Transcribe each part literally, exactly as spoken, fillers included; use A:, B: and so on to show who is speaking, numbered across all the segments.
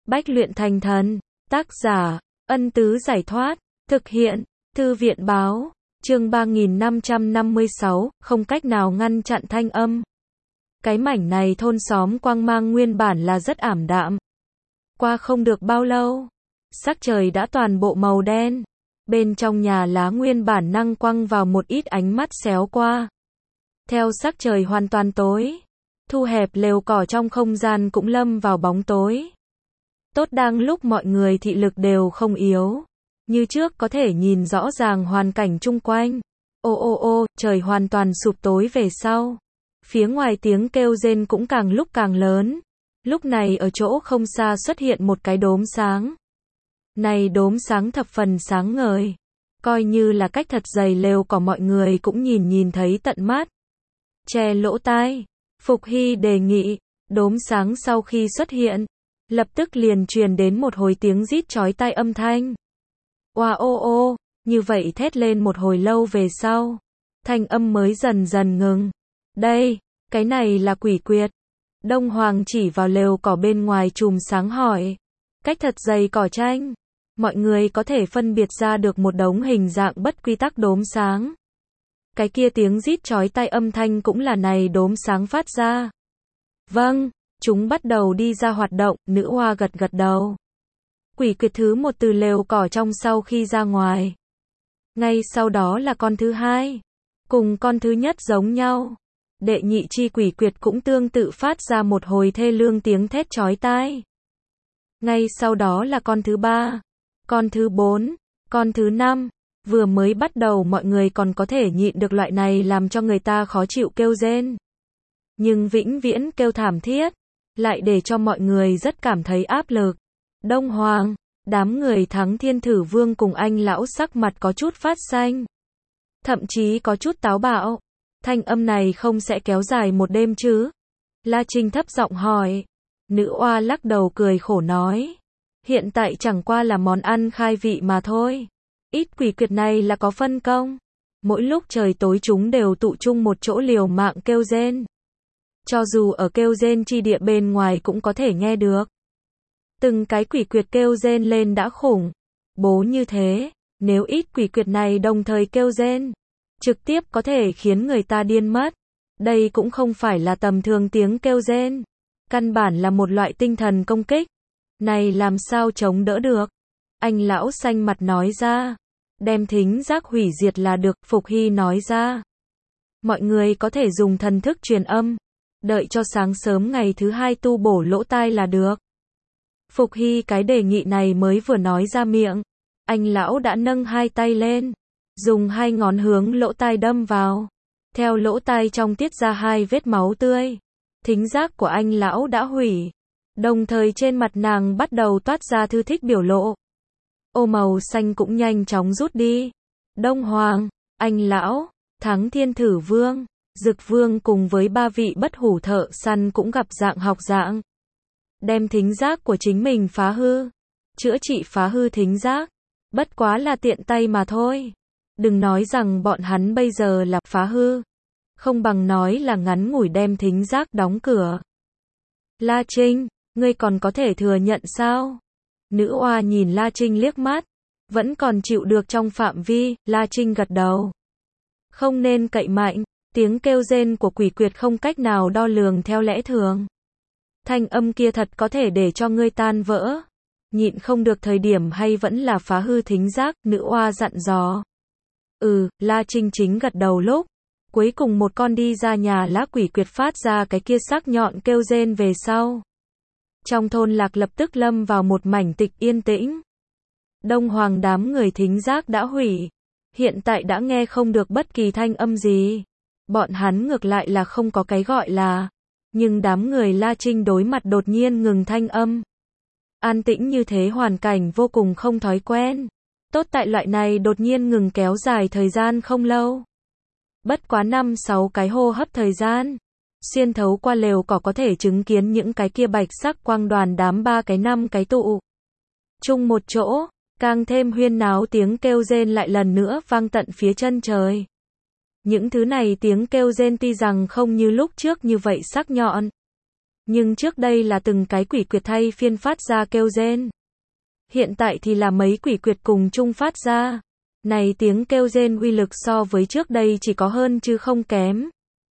A: Bách luyện thành thần. Tác giả, Ân Tứ Giải Thoát. Thực hiện, Thư viện Báo. Chương ba nghìn năm trăm năm mươi sáu, không cách nào ngăn chặn thanh âm. Cái mảnh này thôn xóm quang mang nguyên bản là rất ảm đạm. Qua không được bao lâu, sắc trời đã toàn bộ màu đen. Bên trong nhà lá nguyên bản năng quăng vào một ít ánh mắt xéo qua. Theo sắc trời hoàn toàn tối, thu hẹp lều cỏ trong không gian cũng lâm vào bóng tối. Tốt đang lúc mọi người thị lực đều không yếu, như trước có thể nhìn rõ ràng hoàn cảnh chung quanh. Ô ô ô, trời hoàn toàn sụp tối về sau. Phía ngoài tiếng kêu rên cũng càng lúc càng lớn. Lúc này ở chỗ không xa xuất hiện một cái đốm sáng. Này đốm sáng thập phần sáng ngời. Coi như là cách thật dày lều cỏ mọi người cũng nhìn nhìn thấy tận mắt. Che lỗ tai. Phục Hy đề nghị. Đốm sáng sau khi xuất hiện, lập tức liền truyền đến một hồi tiếng rít chói tai âm thanh. Oa ô ô, như vậy thét lên một hồi lâu về sau. Thanh âm mới dần dần ngừng. Đây, cái này là quỷ quyệt. Đông Hoàng chỉ vào lều cỏ bên ngoài chùm sáng hỏi. Cách thật dày cỏ tranh, mọi người có thể phân biệt ra được một đống hình dạng bất quy tắc đốm sáng. Cái kia tiếng rít chói tai âm thanh cũng là này đốm sáng phát ra. Vâng, chúng bắt đầu đi ra hoạt động, nữ hoa gật gật đầu. Quỷ quyệt thứ một từ lều cỏ trong sau khi ra ngoài. Ngay sau đó là con thứ hai. Cùng con thứ nhất giống nhau. Đệ nhị chi quỷ quyệt cũng tương tự phát ra một hồi thê lương tiếng thét chói tai. Ngay sau đó là con thứ ba, con thứ bốn, con thứ năm. Vừa mới bắt đầu mọi người còn có thể nhịn được loại này làm cho người ta khó chịu kêu rên. Nhưng vĩnh viễn kêu thảm thiết, lại để cho mọi người rất cảm thấy áp lực. Đông Hoàng, đám người Thắng Thiên Thử Vương cùng anh lão sắc mặt có chút phát xanh. Thậm chí có chút táo bạo. Thanh âm này không sẽ kéo dài một đêm chứ? La Trinh thấp giọng hỏi. Nữ oa lắc đầu cười khổ nói. Hiện tại chẳng qua là món ăn khai vị mà thôi. Ít quỷ quyệt này là có phân công. Mỗi lúc trời tối chúng đều tụ chung một chỗ liều mạng kêu rên. Cho dù ở kêu rên chi địa bên ngoài cũng có thể nghe được. Từng cái quỷ quyệt kêu rên lên đã khủng bố như thế, nếu ít quỷ quyệt này đồng thời kêu rên, trực tiếp có thể khiến người ta điên mất. Đây cũng không phải là tầm thường tiếng kêu rên, căn bản là một loại tinh thần công kích. Này làm sao chống đỡ được? Anh lão xanh mặt nói ra. Đem thính giác hủy diệt là được, Phục Hy nói ra. Mọi người có thể dùng thần thức truyền âm, đợi cho sáng sớm ngày thứ hai tu bổ lỗ tai là được. Phục Hy cái đề nghị này mới vừa nói ra miệng, anh lão đã nâng hai tay lên, dùng hai ngón hướng lỗ tai đâm vào. Theo lỗ tai trong tiết ra hai vết máu tươi. Thính giác của anh lão đã hủy. Đồng thời trên mặt nàng bắt đầu toát ra thư thích biểu lộ. Ô màu xanh cũng nhanh chóng rút đi. Đông Hoàng, anh lão, Thắng Thiên Thử Vương, Dực Vương cùng với ba vị bất hủ thợ săn cũng gặp dạng học dạng. Đem thính giác của chính mình phá hư. Chữa trị phá hư thính giác. Bất quá là tiện tay mà thôi. Đừng nói rằng bọn hắn bây giờ là phá hư. Không bằng nói là ngắn ngủi đem thính giác đóng cửa. La Trinh, ngươi còn có thể thừa nhận sao? Nữ oa nhìn La Trinh liếc mắt. Vẫn còn chịu được trong phạm vi, La Trinh gật đầu. Không nên cậy mạnh, tiếng kêu rên của quỷ quyệt không cách nào đo lường theo lẽ thường. Thanh âm kia thật có thể để cho ngươi tan vỡ. Nhịn không được thời điểm hay vẫn là phá hư thính giác, nữ oa dặn dò. Ừ, La Trinh chính gật đầu lúc. Cuối cùng một con đi ra nhà lá quỷ quyệt phát ra cái kia sắc nhọn kêu rên về sau. Trong thôn lạc lập tức lâm vào một mảnh tịch yên tĩnh. Đông Hoàng đám người thính giác đã hủy. Hiện tại đã nghe không được bất kỳ thanh âm gì. Bọn hắn ngược lại là không có cái gọi là. Nhưng đám người La Trinh đối mặt đột nhiên ngừng thanh âm. An tĩnh như thế hoàn cảnh vô cùng không thói quen. Tốt tại loại này đột nhiên ngừng kéo dài thời gian không lâu. Bất quá năm sáu cái hô hấp thời gian. Xuyên thấu qua lều cỏ có thể chứng kiến những cái kia bạch sắc quang đoàn đám ba cái năm cái tụ. Chung một chỗ, càng thêm huyên náo tiếng kêu rên lại lần nữa vang tận phía chân trời. Những thứ này tiếng kêu rên tuy rằng không như lúc trước như vậy sắc nhọn. Nhưng trước đây là từng cái quỷ quyệt thay phiên phát ra kêu rên. Hiện tại thì là mấy quỷ quyệt cùng chung phát ra. Này tiếng kêu rên uy lực so với trước đây chỉ có hơn chứ không kém.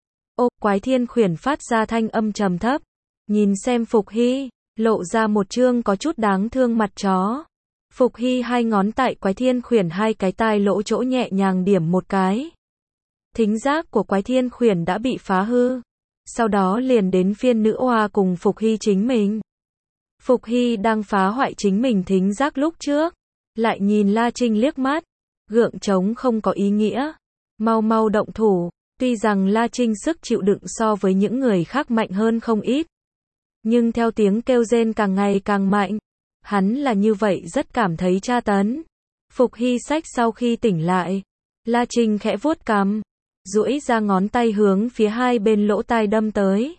A: Ô, Quái Thiên Khuyển phát ra thanh âm trầm thấp. Nhìn xem Phục Hy, lộ ra một trương có chút đáng thương mặt chó. Phục Hy hai ngón tại Quái Thiên Khuyển hai cái tai lỗ chỗ nhẹ nhàng điểm một cái. Thính giác của Quái Thiên Khuyển đã bị phá hư. Sau đó liền đến phiên nữ oa cùng Phục Hy chính mình. Phục Hy đang phá hoại chính mình thính giác lúc trước. Lại nhìn La Trinh liếc mắt. Gượng trống không có ý nghĩa. Mau mau động thủ. Tuy rằng La Trinh sức chịu đựng so với những người khác mạnh hơn không ít. Nhưng theo tiếng kêu rên càng ngày càng mạnh. Hắn là như vậy rất cảm thấy tra tấn. Phục Hy sách sau khi tỉnh lại. La Trinh khẽ vuốt cằm. Duỗi ra ngón tay hướng phía hai bên lỗ tai đâm tới.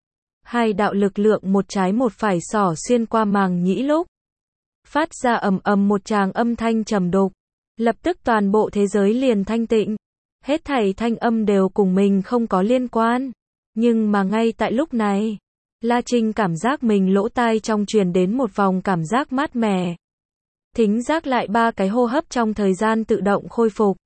A: Hai đạo lực lượng một trái một phải xỏ xuyên qua màng nhĩ lúc. Phát ra ầm ầm một tràng âm thanh trầm đục. Lập tức toàn bộ thế giới liền thanh tịnh. Hết thảy thanh âm đều cùng mình không có liên quan. Nhưng mà ngay tại lúc này, La Trinh cảm giác mình lỗ tai trong truyền đến một vòng cảm giác mát mẻ. Thính giác lại ba cái hô hấp trong thời gian tự động khôi phục.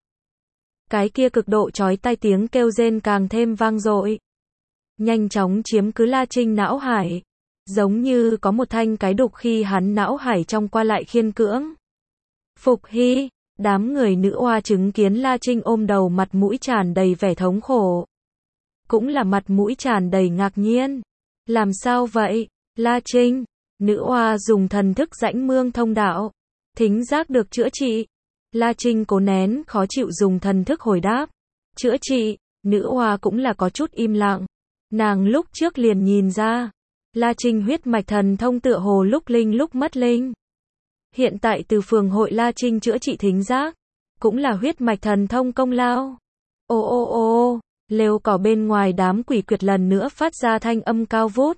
A: Cái kia cực độ chói tai tiếng kêu rên càng thêm vang dội. Nhanh chóng chiếm cứ La Trinh não hải. Giống như có một thanh cái đục khi hắn não hải trong qua lại khiên cưỡng. Phục Hy, đám người nữ oa chứng kiến La Trinh ôm đầu mặt mũi tràn đầy vẻ thống khổ. Cũng là mặt mũi tràn đầy ngạc nhiên. Làm sao vậy, La Trinh? Nữ oa dùng thần thức rãnh mương thông đạo. Thính giác được chữa trị. La Trinh cố nén khó chịu dùng thần thức hồi đáp. Chữa trị, nữ oa cũng là có chút im lặng. Nàng lúc trước liền nhìn ra. La Trinh huyết mạch thần thông tựa hồ lúc linh lúc mất linh. Hiện tại từ phường hội La Trinh chữa trị thính giác. Cũng là huyết mạch thần thông công lao. Ô ô ô, lều cỏ bên ngoài đám quỷ quyệt lần nữa phát ra thanh âm cao vút.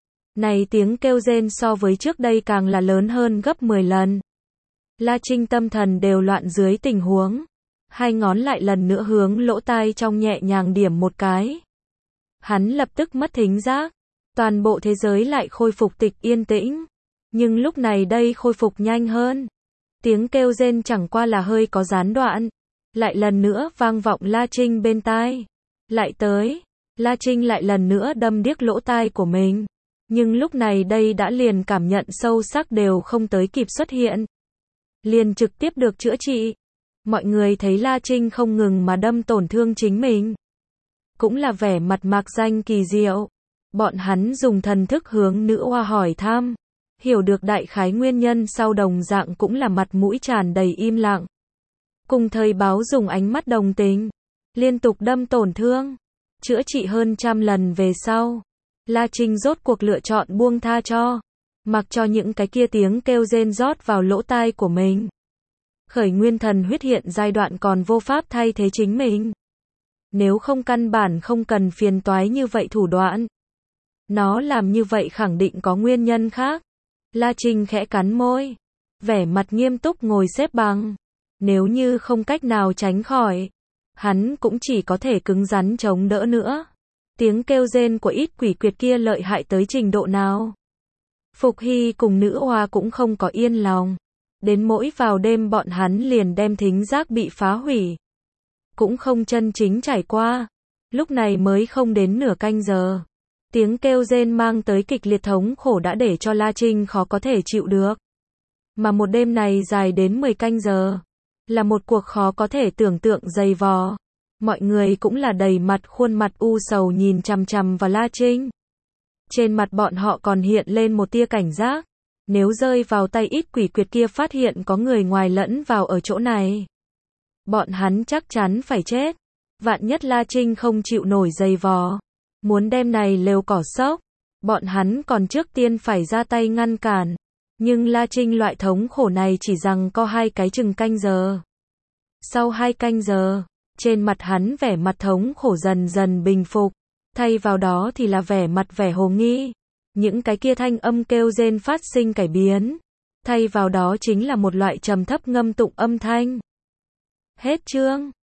A: Này tiếng kêu rên so với trước đây càng là lớn hơn gấp mười lần. La Trinh tâm thần đều loạn dưới tình huống. Hai ngón lại lần nữa hướng lỗ tai trong nhẹ nhàng điểm một cái. Hắn lập tức mất thính giác. Toàn bộ thế giới lại khôi phục tịch yên tĩnh. Nhưng lúc này đây khôi phục nhanh hơn. Tiếng kêu rên chẳng qua là hơi có gián đoạn. Lại lần nữa vang vọng La Trinh bên tai. Lại tới. La Trinh lại lần nữa đâm điếc lỗ tai của mình. Nhưng lúc này đây đã liền cảm nhận sâu sắc đều không tới kịp xuất hiện. Liền trực tiếp được chữa trị. Mọi người thấy La Trinh không ngừng mà đâm tổn thương chính mình. Cũng là vẻ mặt mạc danh kỳ diệu. Bọn hắn dùng thần thức hướng nữ oa hỏi thăm. Hiểu được đại khái nguyên nhân sau đồng dạng cũng là mặt mũi tràn đầy im lặng. Cùng thời báo dùng ánh mắt đồng tình. Liên tục đâm tổn thương. Chữa trị hơn trăm lần về sau. La Trinh rốt cuộc lựa chọn buông tha cho. Mặc cho những cái kia tiếng kêu rên rót vào lỗ tai của mình. Khởi nguyên thần huyết hiện giai đoạn còn vô pháp thay thế chính mình. Nếu không căn bản không cần phiền toái như vậy thủ đoạn. Nó làm như vậy khẳng định có nguyên nhân khác. La Trinh khẽ cắn môi. Vẻ mặt nghiêm túc ngồi xếp bằng. Nếu như không cách nào tránh khỏi. Hắn cũng chỉ có thể cứng rắn chống đỡ nữa. Tiếng kêu rên của ít quỷ quyệt kia lợi hại tới trình độ nào. Phục Hy cùng nữ oa cũng không có yên lòng. Đến mỗi vào đêm bọn hắn liền đem thính giác bị phá hủy. Cũng không chân chính trải qua. Lúc này mới không đến nửa canh giờ. Tiếng kêu rên mang tới kịch liệt thống khổ đã để cho La Trinh khó có thể chịu được. Mà một đêm này dài đến mười canh giờ. Là một cuộc khó có thể tưởng tượng dày vò. Mọi người cũng là đầy mặt khuôn mặt u sầu nhìn chằm chằm vào La Trinh. Trên mặt bọn họ còn hiện lên một tia cảnh giác. Nếu rơi vào tay ít quỷ quyệt kia phát hiện có người ngoài lẫn vào ở chỗ này. Bọn hắn chắc chắn phải chết. Vạn nhất La Trinh không chịu nổi dày vò. Muốn đem này lều cỏ sốc. Bọn hắn còn trước tiên phải ra tay ngăn cản. Nhưng La Trinh loại thống khổ này chỉ rằng có hai cái chừng canh giờ. Sau hai canh giờ, trên mặt hắn vẻ mặt thống khổ dần dần bình phục. Thay vào đó thì là vẻ mặt vẻ hồ nghi. Những cái kia thanh âm kêu rên phát sinh cải biến. Thay vào đó chính là một loại trầm thấp ngâm tụng âm thanh. Hết chương.